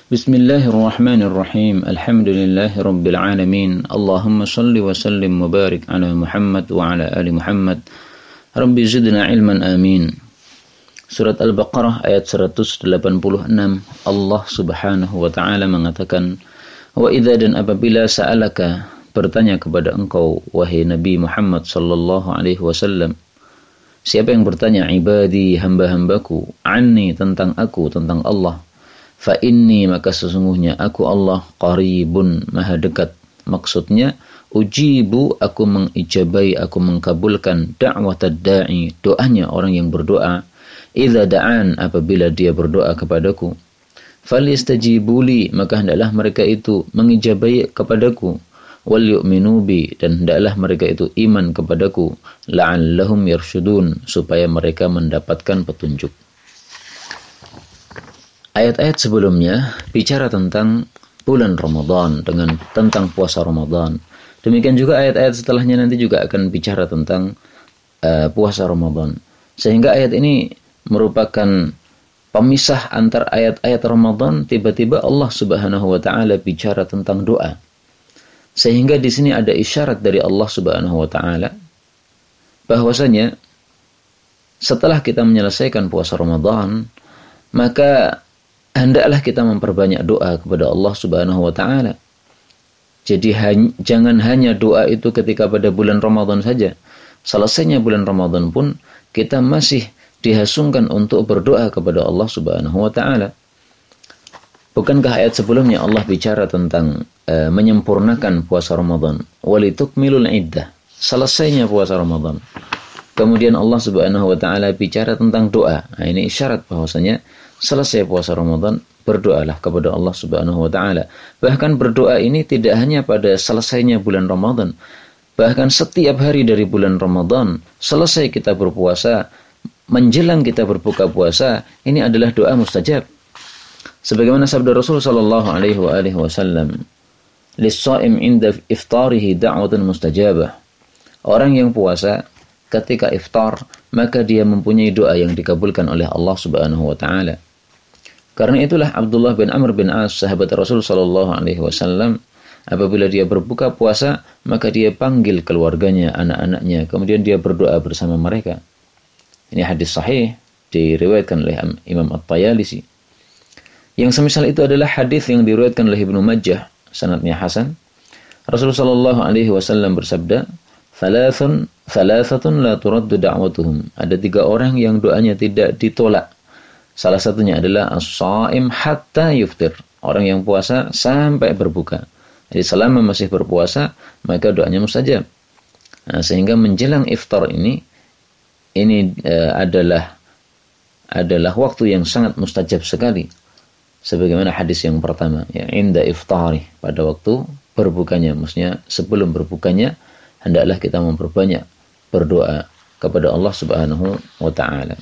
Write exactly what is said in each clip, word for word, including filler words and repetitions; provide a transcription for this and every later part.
Bismillahirrahmanirrahim. Alhamdulillahirabbil alamin. Allahumma shalli wa sallim wa barik ala Muhammad wa ala ali Muhammad. Rabbi zidna ilman amin. Surat Al-Baqarah ayat seratus delapan puluh enam. Allah Subhanahu wa taala mengatakan, "Wa idza dan apabila sa'alaka bertanya kepada engkau wahai Nabi Muhammad sallallahu alaihi wasallam." Siapa yang bertanya ibadi hamba-hambaku anni tentang aku, tentang Allah. Fa inni maka sesungguhnya aku Allah qaribun maha dekat. Maksudnya ujibu aku mengijabai, aku mengkabulkan da'watad da'i, doanya orang yang berdoa. Idza da'an apabila dia berdoa kepadaku. Falyastajibuli maka hendaklah mereka itu mengijabai kepadaku. Wal yu'minu bi dan hendaklah mereka itu iman kepadaku. La'allahum yarshudun supaya mereka mendapatkan petunjuk. Ayat-ayat sebelumnya bicara tentang bulan Ramadan dengan tentang puasa Ramadan. Demikian juga ayat-ayat setelahnya nanti juga akan bicara tentang uh, puasa Ramadan. Sehingga ayat ini merupakan pemisah antar ayat-ayat Ramadan. Tiba-tiba Allah Subhanahu wa taala bicara tentang doa. Sehingga di sini ada isyarat dari Allah Subhanahu wa taala bahwasanya setelah kita menyelesaikan puasa Ramadan, maka hendaklah kita memperbanyak doa kepada Allah Subhanahu wa taala. Jadi hany- jangan hanya doa itu ketika pada bulan Ramadan saja. Selesainya bulan Ramadan pun kita masih dihasungkan untuk berdoa kepada Allah Subhanahu wa taala. Bukankah ayat sebelumnya Allah bicara tentang uh, menyempurnakan puasa Ramadan? Walitukmilul iddah. Selesainya puasa Ramadan. Kemudian Allah Subhanahu wa taala bicara tentang doa. Nah, ini isyarat bahwasanya selesai puasa Ramadan, berdoalah kepada Allah Subhanahu wa taala. Bahkan berdoa ini tidak hanya pada selesainya bulan Ramadan. Bahkan setiap hari dari bulan Ramadan, selesai kita berpuasa, menjelang kita berbuka puasa, ini adalah doa mustajab. Sebagaimana sabda Rasul sallallahu alaihi wa alihi wasallam, "Lis-shaim 'inda iftarihi da'watun mustajabah." Orang yang puasa ketika iftar, maka dia mempunyai doa yang dikabulkan oleh Allah Subhanahu wa taala. Karena itulah Abdullah bin Amr bin As, sahabat Rasul sallallahu alaihi wasallam, apabila dia berbuka puasa, maka dia panggil keluarganya, anak-anaknya, kemudian dia berdoa bersama mereka. Ini hadis sahih diriwayatkan oleh Imam At-Tayalisi. Yang semisal itu adalah hadis yang diriwayatkan oleh Ibnu Majah, sanadnya hasan. Rasulullah sallallahu alaihi wasallam bersabda, "Thalathun thalathatun la turaddu da'watuhum." Ada tiga orang yang doanya tidak ditolak. Salah satunya adalah as-shaim hatta yuftir. Orang yang puasa sampai berbuka. Jadi selama masih berpuasa, maka doanya mustajab. Nah, sehingga menjelang iftar ini ini uh, adalah adalah waktu yang sangat mustajab sekali. Sebagaimana hadis yang pertama, ya, inda iftari, pada waktu berbukanya, maksudnya sebelum berbukanya hendaklah kita memperbanyak berdoa kepada Allah Subhanahu wa taala.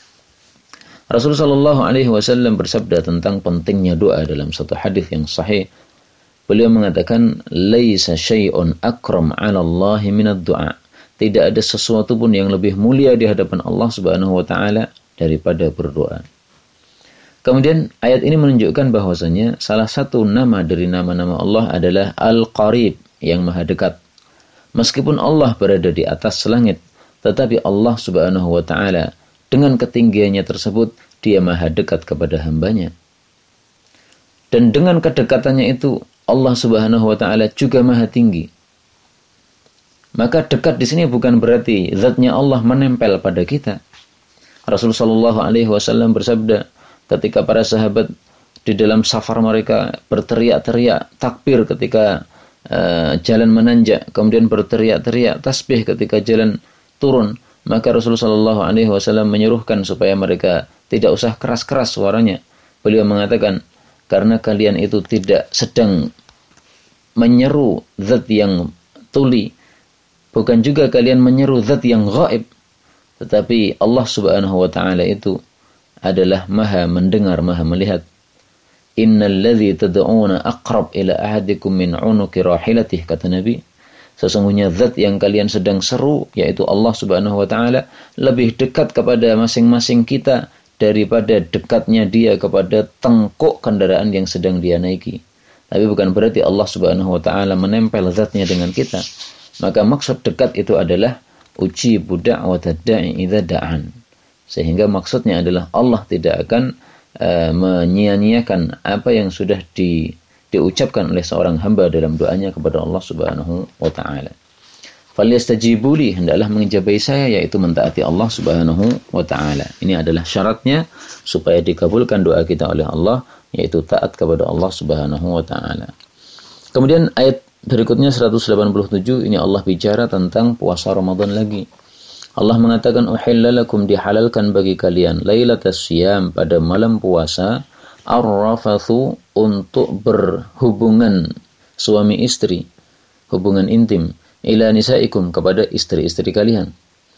Rasulullah sallallahu alaihi wasallam bersabda tentang pentingnya doa dalam satu hadis yang sahih. Beliau mengatakan, "Laisa syai'un akram 'ala Allah min ad-du'a." Tidak ada sesuatu pun yang lebih mulia di hadapan Allah Subhanahu wa taala daripada berdoa. Kemudian ayat ini menunjukkan bahwasanya salah satu nama dari nama-nama Allah adalah Al-Qarib, yang maha dekat. Meskipun Allah berada di atas langit, tetapi Allah Subhanahu wa taala dengan ketinggiannya tersebut, dia maha dekat kepada hambanya. Dan dengan kedekatannya itu, Allah Subhanahu wa taala juga maha tinggi. Maka dekat di sini bukan berarti zatnya Allah menempel pada kita. Rasulullah sallallahu alaihi wasallam bersabda, ketika para sahabat di dalam safar mereka berteriak-teriak takbir ketika uh, jalan menanjak, kemudian berteriak-teriak tasbih ketika jalan turun, maka Rasulullah sallallahu alaihi wasallam menyuruhkan supaya mereka tidak usah keras-keras suaranya. Beliau mengatakan, karena kalian itu tidak sedang menyeru zat yang tuli, bukan juga kalian menyeru zat yang gaib, tetapi Allah Subhanahu wa taala itu adalah maha mendengar, maha melihat. Innal ladzi tad'una aqrab ila ahadikum min 'unuqi rahilatih, kata Nabi. Sesungguhnya zat yang kalian sedang seru, yaitu Allah Subhanahu wa taala, lebih dekat kepada masing-masing kita daripada dekatnya dia kepada tengkuk kendaraan yang sedang dia naiki. Tapi bukan berarti Allah Subhanahu wa taala menempel zatnya dengan kita. Maka maksud dekat itu adalah ujibu da'watad da'i idza da'an. Sehingga maksudnya adalah Allah tidak akan uh, menyia-nyiakan apa yang sudah di, diucapkan oleh seorang hamba dalam doanya kepada Allah Subhanahu wa taala. Falyastajibu li, hendaklah mengijabahi saya, yaitu mentaati Allah Subhanahu wa taala. Ini adalah syaratnya supaya dikabulkan doa kita oleh Allah, yaitu taat kepada Allah Subhanahu wa taala. Kemudian ayat berikutnya seratus delapan puluh tujuh, ini Allah bicara tentang puasa Ramadan lagi. Allah mengatakan uhilla lakum, dihalalkan bagi kalian lailatas siyam, pada malam puasa, ar-rafathu, untuk berhubungan suami istri, hubungan intim, ila nisaikum, kepada istri-istri kalian.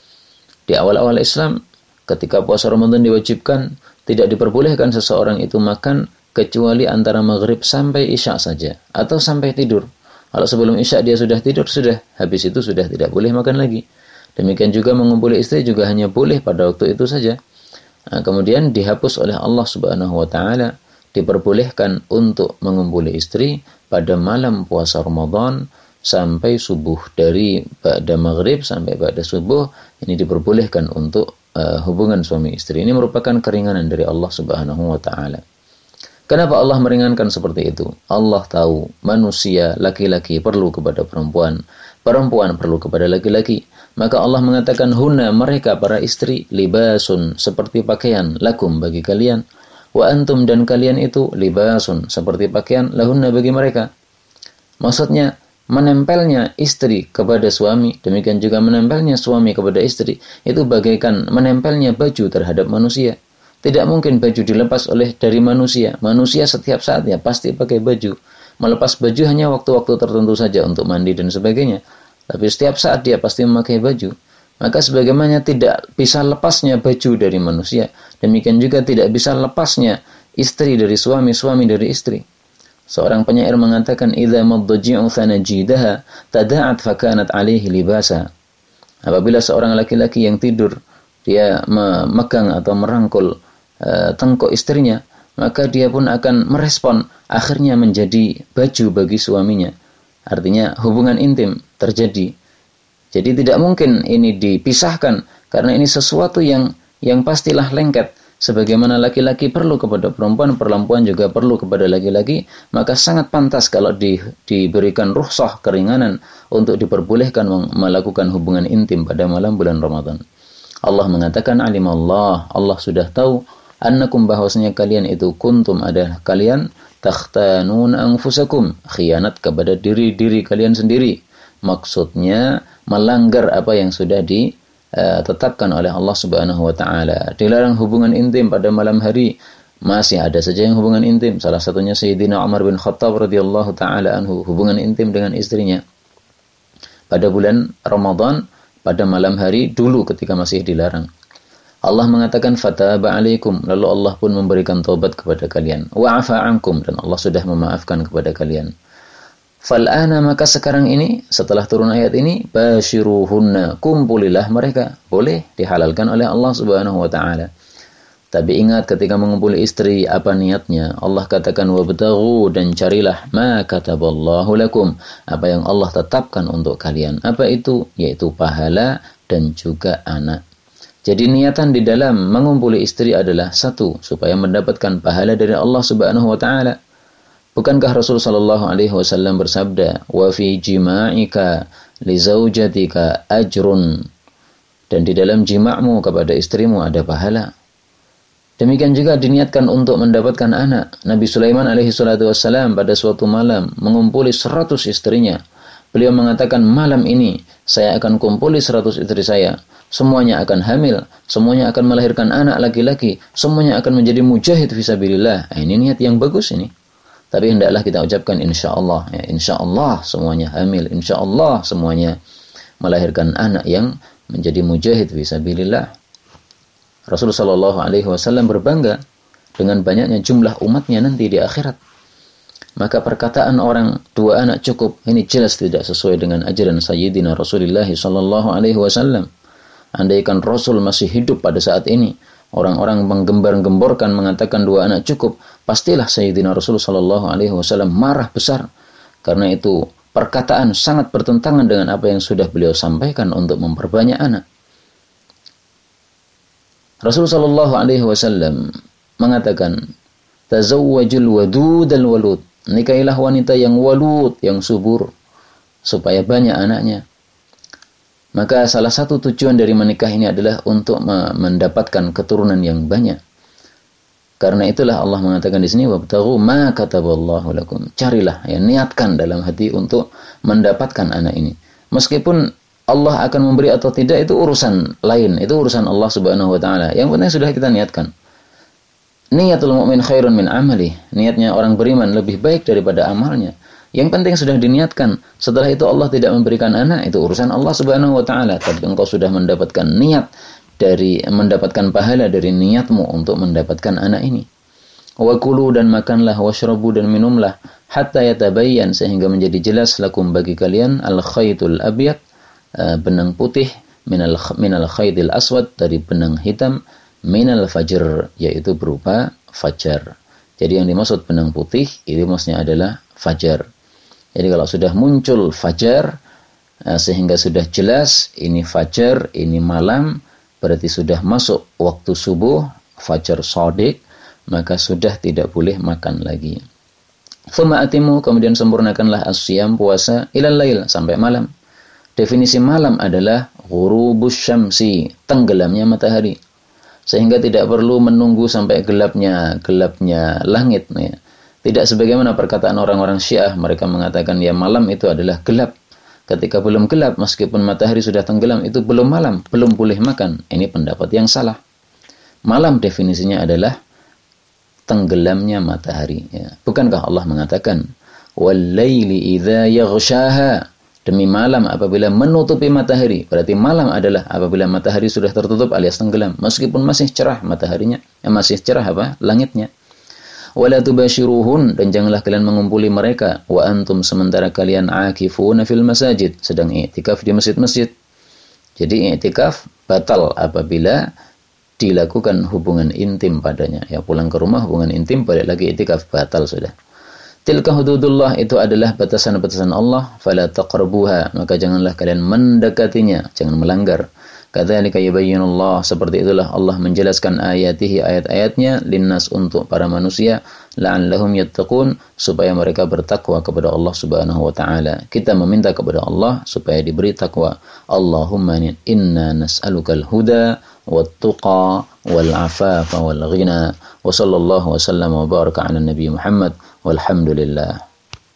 Di awal-awal Islam, ketika puasa Ramadan diwajibkan, tidak diperbolehkan seseorang itu makan kecuali antara maghrib sampai isya saja, atau sampai tidur. Kalau sebelum isya dia sudah tidur, sudah, habis itu sudah tidak boleh makan lagi. Demikian juga mengumpuli istri juga hanya boleh pada waktu itu saja. Nah, kemudian dihapus oleh Allah Subhanahu wa taala, diperbolehkan untuk mengumpuli istri pada malam puasa Ramadan sampai subuh. Dari pada maghrib sampai pada subuh ini diperbolehkan untuk uh, hubungan suami istri. Ini merupakan keringanan dari Allah Subhanahu wa taala. Kenapa Allah meringankan seperti itu? Allah tahu manusia laki-laki perlu kepada perempuan, perempuan perlu kepada laki-laki. Maka Allah mengatakan hunna, mereka para istri, libasun, seperti pakaian, lakum, bagi kalian, wa antum, dan kalian itu libasun, seperti pakaian, lahunna, bagi mereka. Maksudnya menempelnya istri kepada suami, demikian juga menempelnya suami kepada istri, itu bagaikan menempelnya baju terhadap manusia. Tidak mungkin baju dilepas oleh dari manusia. Manusia setiap saat ya pasti pakai baju. Melepas baju hanya waktu-waktu tertentu saja untuk mandi dan sebagainya. Tapi setiap saat dia pasti memakai baju. Maka sebagaimana tidak bisa lepasnya baju dari manusia, demikian juga tidak bisa lepasnya istri dari suami, suami dari istri. Seorang penyair mengatakan, "Idza madji'u thanajidaha tada'at fakanat 'alaihi libasa." Apabila seorang laki-laki yang tidur dia memegang atau merangkul uh, tengkuk istrinya, maka dia pun akan merespon, akhirnya menjadi baju bagi suaminya. Artinya hubungan intim terjadi. Jadi tidak mungkin ini dipisahkan, karena ini sesuatu yang yang pastilah lengket. Sebagaimana laki-laki perlu kepada perempuan, perempuan juga perlu kepada laki-laki, maka sangat pantas kalau di, diberikan rukhsah, keringanan untuk diperbolehkan melakukan hubungan intim pada malam bulan Ramadan. Allah mengatakan alimallah, Allah sudah tahu, annakum, bahwasanya kalian itu kuntum, adalah kalian, takhtanun anfusakum, khianat kepada diri-diri kalian sendiri. Maksudnya melanggar apa yang sudah ditetapkan oleh Allah Subhanahu wa taala. Dilarang hubungan intim pada malam hari. Masih ada saja yang hubungan intim. Salah satunya Sayyidina Umar bin Khattab radhiyallahu taala anhu, hubungan intim dengan istrinya pada bulan Ramadan pada malam hari dulu ketika masih dilarang. Allah mengatakan fataba alaikum, lalu Allah pun memberikan taubat kepada kalian. Wa afa ankum, dan Allah sudah memaafkan kepada kalian. Fal'ana, maka sekarang ini setelah turun ayat ini, basyiruhunna, kumpulilah mereka. Boleh dihalalkan oleh Allah Subhanahu wa taala. Tapi ingat ketika mengumpuli istri apa niatnya? Allah katakan wabtaghu, dan carilah ma kataballahu lakum, apa yang Allah tetapkan untuk kalian. Apa itu? Yaitu pahala dan juga anak. Jadi niatan di dalam mengumpuli istri adalah satu, supaya mendapatkan pahala dari Allah Subhanahu wa taala. Bukankah Rasul sallallahu alaihi wasallam bersabda, "Wa fi jima'ika li zaujatika ajrun." Dan di dalam jima'mu kepada istrimu ada pahala. Demikian juga diniatkan untuk mendapatkan anak. Nabi Sulaiman alaihi salatu wassalam pada suatu malam mengumpuli seratus istrinya. Beliau mengatakan, malam ini saya akan kumpuli seratus istri saya. Semuanya akan hamil, semuanya akan melahirkan anak laki-laki, semuanya akan menjadi mujahid fisabilillah. Nah, ini niat yang bagus ini. Tapi hendaklah kita ucapkan insyaallah, ya, insyaallah semuanya hamil, insyaallah semuanya melahirkan anak yang menjadi mujahid fisabilillah. Rasulullah shallallahu alaihi wasallam berbangga dengan banyaknya jumlah umatnya nanti di akhirat. Maka perkataan orang dua anak cukup, ini jelas tidak sesuai dengan ajaran Sayyidina Rasulullah shallallahu alaihi wasallam. Andaikan Rasul masih hidup pada saat ini, orang-orang menggembar-gemborkan mengatakan dua anak cukup, pastilah Sayyidina Rasulullah Shallallahu Alaihi Wasallam marah besar, karena itu perkataan sangat bertentangan dengan apa yang sudah beliau sampaikan untuk memperbanyak anak. Rasulullah Shallallahu Alaihi Wasallam mengatakan, tazawwajul wadud al walud, nikahilah wanita yang walud, yang subur, supaya banyak anaknya. Maka salah satu tujuan dari menikah ini adalah untuk mendapatkan keturunan yang banyak. Karena itulah Allah mengatakan di sini, wabtaghu ma kataballahu lakum. Carilah, ya, niatkan dalam hati untuk mendapatkan anak ini. Meskipun Allah akan memberi atau tidak itu urusan lain, itu urusan Allah Subhanahu wa taala. Yang penting sudah kita niatkan. Niyatul mu'min khairun min amali. Niatnya orang beriman lebih baik daripada amalnya. Yang penting sudah diniatkan. Setelah itu Allah tidak memberikan anak, itu urusan Allah Subhanahu wa taala. Tapi engkau sudah mendapatkan niat dari mendapatkan pahala dari niatmu untuk mendapatkan anak ini. Wa kulu, dan makanlah, washrabu, dan minumlah, hatta yatabayyan, sehingga menjadi jelas lakum bagi kalian al-khaytul abyad, benang putih, minal minal khaytil aswad, dari benang hitam, minal fajr, yaitu berupa fajar. Jadi yang dimaksud benang putih itu maksudnya adalah fajar. Jadi kalau sudah muncul fajar, sehingga sudah jelas ini fajar, ini malam, berarti sudah masuk waktu subuh, fajar shadiq, maka sudah tidak boleh makan lagi. Tsumma atimu, kemudian sempurnakanlah as-siyam, puasa, ilal lail, sampai malam. Definisi malam adalah ghurubus syamsi, tenggelamnya matahari. Sehingga tidak perlu menunggu sampai gelapnya gelapnya langit, ya. Tidak sebagaimana perkataan orang-orang Syiah, mereka mengatakan ya malam itu adalah gelap. Ketika belum gelap, meskipun matahari sudah tenggelam, itu belum malam, belum boleh makan. Ini pendapat yang salah. Malam definisinya adalah tenggelamnya matahari, ya. Bukankah Allah mengatakan wal-laili idza yaghshaha, demi malam apabila menutupi matahari. Berarti malam adalah apabila matahari sudah tertutup alias tenggelam, meskipun masih cerah mataharinya, eh, masih cerah apa? Langitnya. Wala tubashiruhun, dan janganlah kalian mengumpuli mereka, wa antum, sementara kalian akifuna fil masajid, sedang i'tikaf di masjid-masjid. Jadi i'tikaf batal apabila dilakukan hubungan intim padanya. Ya, pulang ke rumah hubungan intim, balik lagi i'tikaf, batal sudah. Tilka hududullah, itu adalah batasan-batasan Allah, fala taqrabuha, maka janganlah kalian mendekatinya, jangan melanggar. Kadzalika yubayyinullah, seperti itulah Allah menjelaskan ayatihi, ayat-ayatnya, linnas, untuk para manusia, la'allahum yattaqun, supaya mereka bertakwa kepada Allah Subhanahu wa taala. Kita meminta kepada Allah supaya diberi takwa. Allahumma inna nas'alukal huda wat-tuqa wal-afafa wal-ghina. Wa sallallahu wa sallam wa baraka ala nabi Muhammad walhamdulillah.